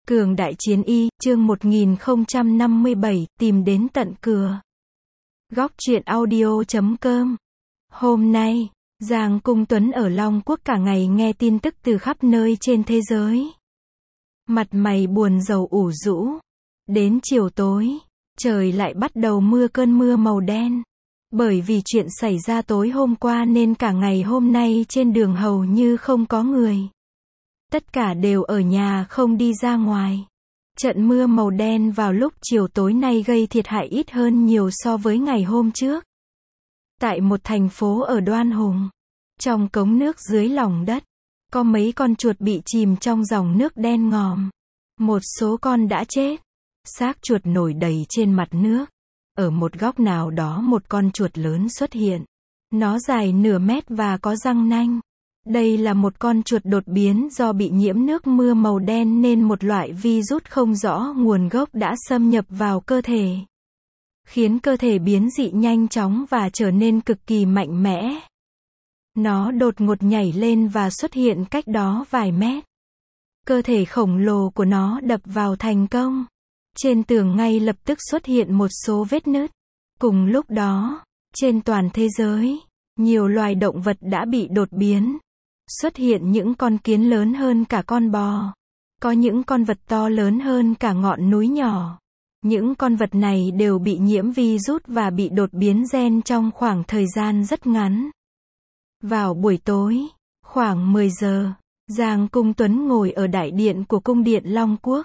Cường đại chiến y, chương 1057, tìm đến tận cửa. Góc truyện audio.com. Hôm nay, Giang Cung Tuấn ở Long Quốc cả ngày nghe tin tức từ khắp nơi trên thế giới. Mặt mày buồn rầu ủ rũ. Đến chiều tối, trời lại bắt đầu mưa cơn mưa màu đen. Bởi vì chuyện xảy ra tối hôm qua nên cả ngày hôm nay trên đường hầu như không có người. Tất cả đều ở nhà không đi ra ngoài. Trận mưa màu đen vào lúc chiều tối nay gây thiệt hại ít hơn nhiều so với ngày hôm trước. Tại một thành phố ở Đoan Hùng, trong cống nước dưới lòng đất, có mấy con chuột bị chìm trong dòng nước đen ngòm. Một số con đã chết. Xác chuột nổi đầy trên mặt nước. Ở một góc nào đó một con chuột lớn xuất hiện. Nó dài nửa mét và có răng nanh. Đây là một con chuột đột biến do bị nhiễm nước mưa màu đen nên một loại virus không rõ nguồn gốc đã xâm nhập vào cơ thể. Khiến cơ thể biến dị nhanh chóng và trở nên cực kỳ mạnh mẽ. Nó đột ngột nhảy lên và xuất hiện cách đó vài mét. Cơ thể khổng lồ của nó đập vào thành công. Trên tường ngay lập tức xuất hiện một số vết nứt. Cùng lúc đó, trên toàn thế giới, nhiều loài động vật đã bị đột biến. Xuất hiện những con kiến lớn hơn cả con bò. Có những con vật to lớn hơn cả ngọn núi nhỏ. Những con vật này đều bị nhiễm virus và bị đột biến gen trong khoảng thời gian rất ngắn. Vào buổi tối, khoảng 10 giờ, Giang Cung Tuấn ngồi ở đại điện của cung điện Long Quốc.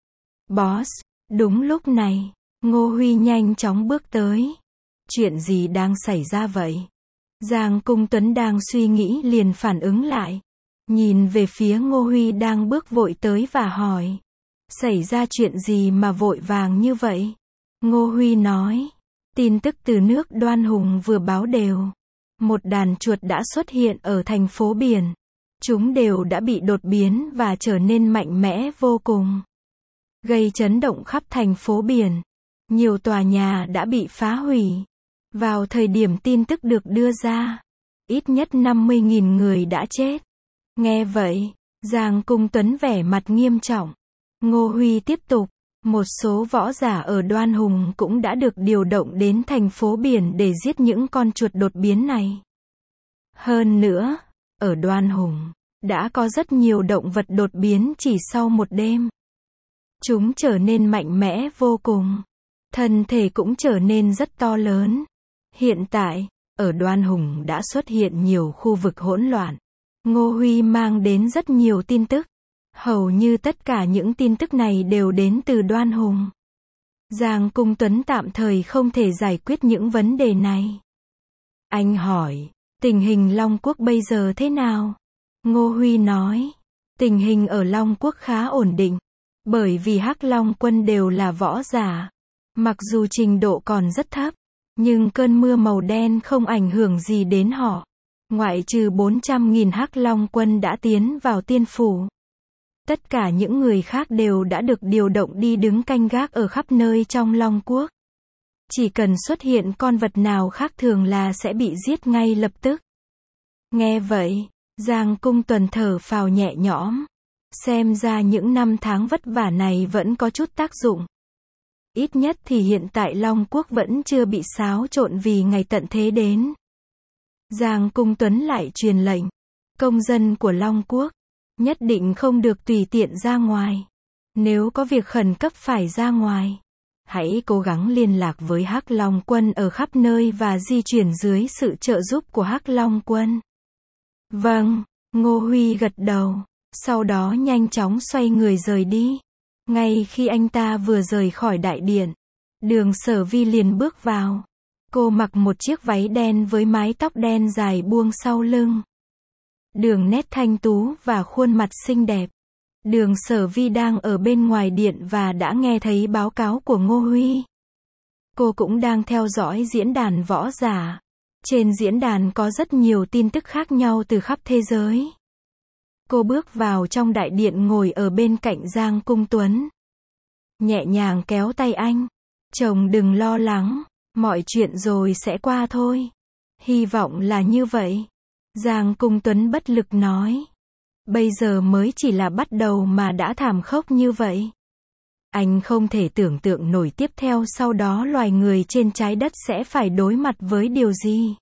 Boss, đúng lúc này, Ngô Huy nhanh chóng bước tới. Chuyện gì đang xảy ra vậy? Giang Cung Tuấn đang suy nghĩ liền phản ứng lại. Nhìn về phía Ngô Huy đang bước vội tới và hỏi. Xảy ra chuyện gì mà vội vàng như vậy? Ngô Huy nói. Tin tức từ nước Đoan Hùng vừa báo đều. Một đàn chuột đã xuất hiện ở thành phố biển. Chúng đều đã bị đột biến và trở nên mạnh mẽ vô cùng. Gây chấn động khắp thành phố biển. Nhiều tòa nhà đã bị phá hủy. Vào thời điểm tin tức được đưa ra, ít nhất 50.000 người đã chết. Nghe vậy, Giang Cung Tuấn vẻ mặt nghiêm trọng. Ngô Huy tiếp tục, một số võ giả ở Đoan Hùng cũng đã được điều động đến thành phố biển để giết những con chuột đột biến này. Hơn nữa, ở Đoan Hùng, đã có rất nhiều động vật đột biến chỉ sau một đêm. Chúng trở nên mạnh mẽ vô cùng. Thân thể cũng trở nên rất to lớn. Hiện tại, ở Đoan Hùng đã xuất hiện nhiều khu vực hỗn loạn. Ngô Huy mang đến rất nhiều tin tức. Hầu như tất cả những tin tức này đều đến từ Đoan Hùng. Giang Cung Tuấn tạm thời không thể giải quyết những vấn đề này. Anh hỏi, tình hình Long Quốc bây giờ thế nào? Ngô Huy nói, tình hình ở Long Quốc khá ổn định. Bởi vì Hắc Long quân đều là võ giả. Mặc dù trình độ còn rất thấp. Nhưng cơn mưa màu đen không ảnh hưởng gì đến họ. Ngoại trừ 400.000 Hắc Long quân đã tiến vào tiên phủ. Tất cả những người khác đều đã được điều động đi đứng canh gác ở khắp nơi trong Long Quốc. Chỉ cần xuất hiện con vật nào khác thường là sẽ bị giết ngay lập tức. Nghe vậy, Giang Cung Tuấn thở phào nhẹ nhõm. Xem ra những năm tháng vất vả này vẫn có chút tác dụng. Ít nhất thì hiện tại Long Quốc vẫn chưa bị xáo trộn vì ngày tận thế đến. Giang Cung Tuấn lại truyền lệnh. Công dân của Long Quốc, nhất định không được tùy tiện ra ngoài. Nếu có việc khẩn cấp phải ra ngoài, hãy cố gắng liên lạc với Hắc Long quân ở khắp nơi và di chuyển dưới sự trợ giúp của Hắc Long quân. Vâng, Ngô Huy gật đầu. Sau đó nhanh chóng xoay người rời đi. Ngay khi anh ta vừa rời khỏi đại điện, Đường Sở Vi liền bước vào. Cô mặc một chiếc váy đen với mái tóc đen dài buông sau lưng. Đường nét thanh tú và khuôn mặt xinh đẹp. Đường Sở Vi đang ở bên ngoài điện và đã nghe thấy báo cáo của Ngô Huy. Cô cũng đang theo dõi diễn đàn võ giả. Trên diễn đàn có rất nhiều tin tức khác nhau từ khắp thế giới. Cô bước vào trong đại điện ngồi ở bên cạnh Giang Cung Tuấn. Nhẹ nhàng kéo tay anh. Chồng đừng lo lắng. Mọi chuyện rồi sẽ qua thôi. Hy vọng là như vậy. Giang Cung Tuấn bất lực nói. Bây giờ mới chỉ là bắt đầu mà đã thảm khốc như vậy. Anh không thể tưởng tượng nổi tiếp theo sau đó loài người trên trái đất sẽ phải đối mặt với điều gì.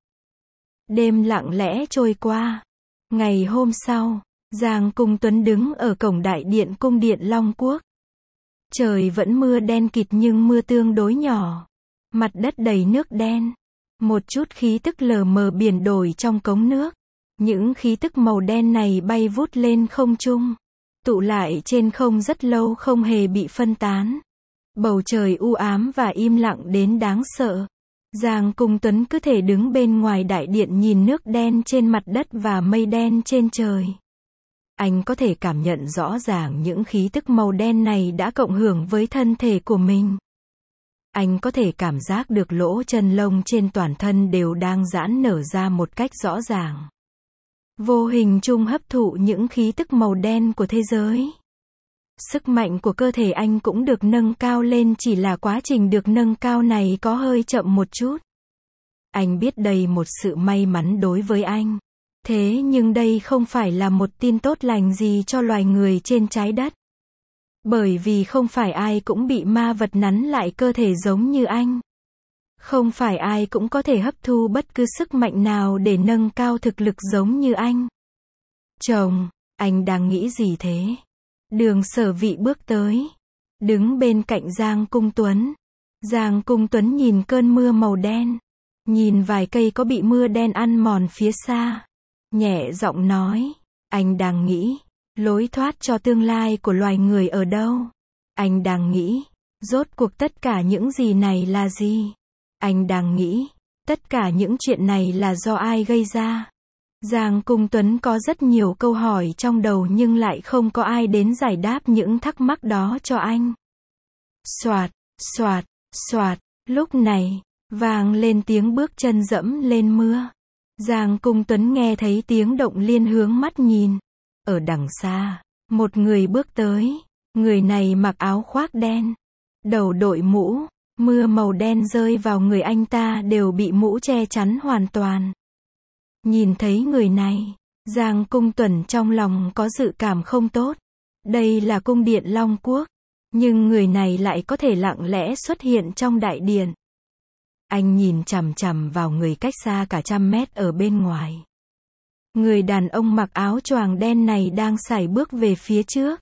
Đêm lặng lẽ trôi qua. Ngày hôm sau, Giang Cung Tuấn đứng ở cổng đại điện cung điện Long Quốc. Trời vẫn mưa đen kịt nhưng mưa tương đối nhỏ. Mặt đất đầy nước đen. Một chút khí tức lờ mờ biển đổi trong cống nước. Những khí tức màu đen này bay vút lên không trung. Tụ lại trên không rất lâu không hề bị phân tán. Bầu trời u ám và im lặng đến đáng sợ. Giang Cung Tuấn cứ thể đứng bên ngoài đại điện nhìn nước đen trên mặt đất và mây đen trên trời. Anh có thể cảm nhận rõ ràng những khí tức màu đen này đã cộng hưởng với thân thể của mình. Anh có thể cảm giác được lỗ chân lông trên toàn thân đều đang giãn nở ra một cách rõ ràng. Vô hình chung hấp thụ những khí tức màu đen của thế giới. Sức mạnh của cơ thể anh cũng được nâng cao lên, chỉ là quá trình được nâng cao này có hơi chậm một chút. Anh biết đây một sự may mắn đối với anh. Thế nhưng đây không phải là một tin tốt lành gì cho loài người trên trái đất. Bởi vì không phải ai cũng bị ma vật nắn lại cơ thể giống như anh. Không phải ai cũng có thể hấp thu bất cứ sức mạnh nào để nâng cao thực lực giống như anh. Chồng, anh đang nghĩ gì thế? Đường Sở Vị bước tới, đứng bên cạnh Giang Cung Tuấn. Giang Cung Tuấn nhìn cơn mưa màu đen, nhìn vài cây có bị mưa đen ăn mòn phía xa, nhẹ giọng nói, anh đang nghĩ, lối thoát cho tương lai của loài người ở đâu? Anh đang nghĩ, rốt cuộc tất cả những gì này là gì? Anh đang nghĩ, tất cả những chuyện này là do ai gây ra? Giang Cung Tuấn có rất nhiều câu hỏi trong đầu nhưng lại không có ai đến giải đáp những thắc mắc đó cho anh. Soạt, soạt, soạt, lúc này, vang lên tiếng bước chân dẫm lên mưa. Giang Cung Tuấn nghe thấy tiếng động liên hướng mắt nhìn. Ở đằng xa, một người bước tới. Người này mặc áo khoác đen, đầu đội mũ, mưa màu đen rơi vào người anh ta đều bị mũ che chắn hoàn toàn. Nhìn thấy người này, Giang Cung Tuấn trong lòng có dự cảm không tốt. Đây là cung điện Long Quốc, nhưng người này lại có thể lặng lẽ xuất hiện trong đại điện. Anh nhìn chằm chằm vào người cách xa cả 100 mét ở bên ngoài. Người đàn ông mặc áo choàng đen này đang sải bước về phía trước.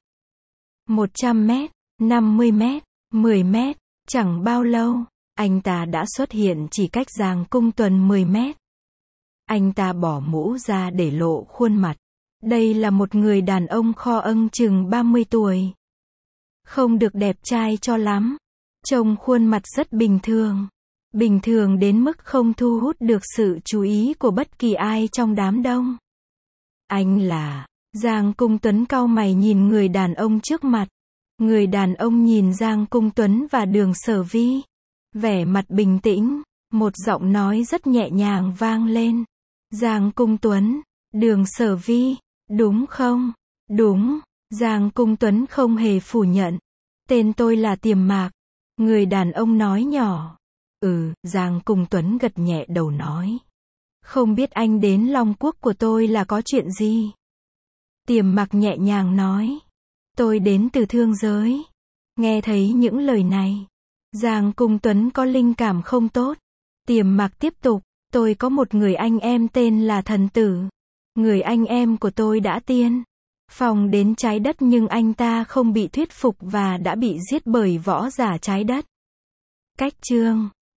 100 mét, 50 mét, 10 mét, chẳng bao lâu, anh ta đã xuất hiện chỉ cách Giang Cung Tuấn 10 mét. Anh ta bỏ mũ ra để lộ khuôn mặt. Đây là một người đàn ông kho âng chừng 30 tuổi. Không được đẹp trai cho lắm. Trông khuôn mặt rất bình thường. Bình thường đến mức không thu hút được sự chú ý của bất kỳ ai trong đám đông. Anh là... Giang Cung Tuấn cau mày nhìn người đàn ông trước mặt. Người đàn ông nhìn Giang Cung Tuấn và Đường Sở Vi. Vẻ mặt bình tĩnh, một giọng nói rất nhẹ nhàng vang lên. Giang Cung Tuấn, Đường Sở Vi, đúng không? Đúng, Giang Cung Tuấn không hề phủ nhận. Tên tôi là Tiềm Mạc. Người đàn ông nói nhỏ. Giang Cung Tuấn gật nhẹ đầu nói. Không biết anh đến Long Quốc của tôi là có chuyện gì? Tiềm Mạc nhẹ nhàng nói. Tôi đến từ thương giới. Nghe thấy những lời này, Giang Cung Tuấn có linh cảm không tốt. Tiềm Mạc tiếp tục. Tôi có một người anh em tên là Thần Tử. Người anh em của tôi đã tiên phong đến trái đất nhưng anh ta không bị thuyết phục và đã bị giết bởi võ giả trái đất. Cách chương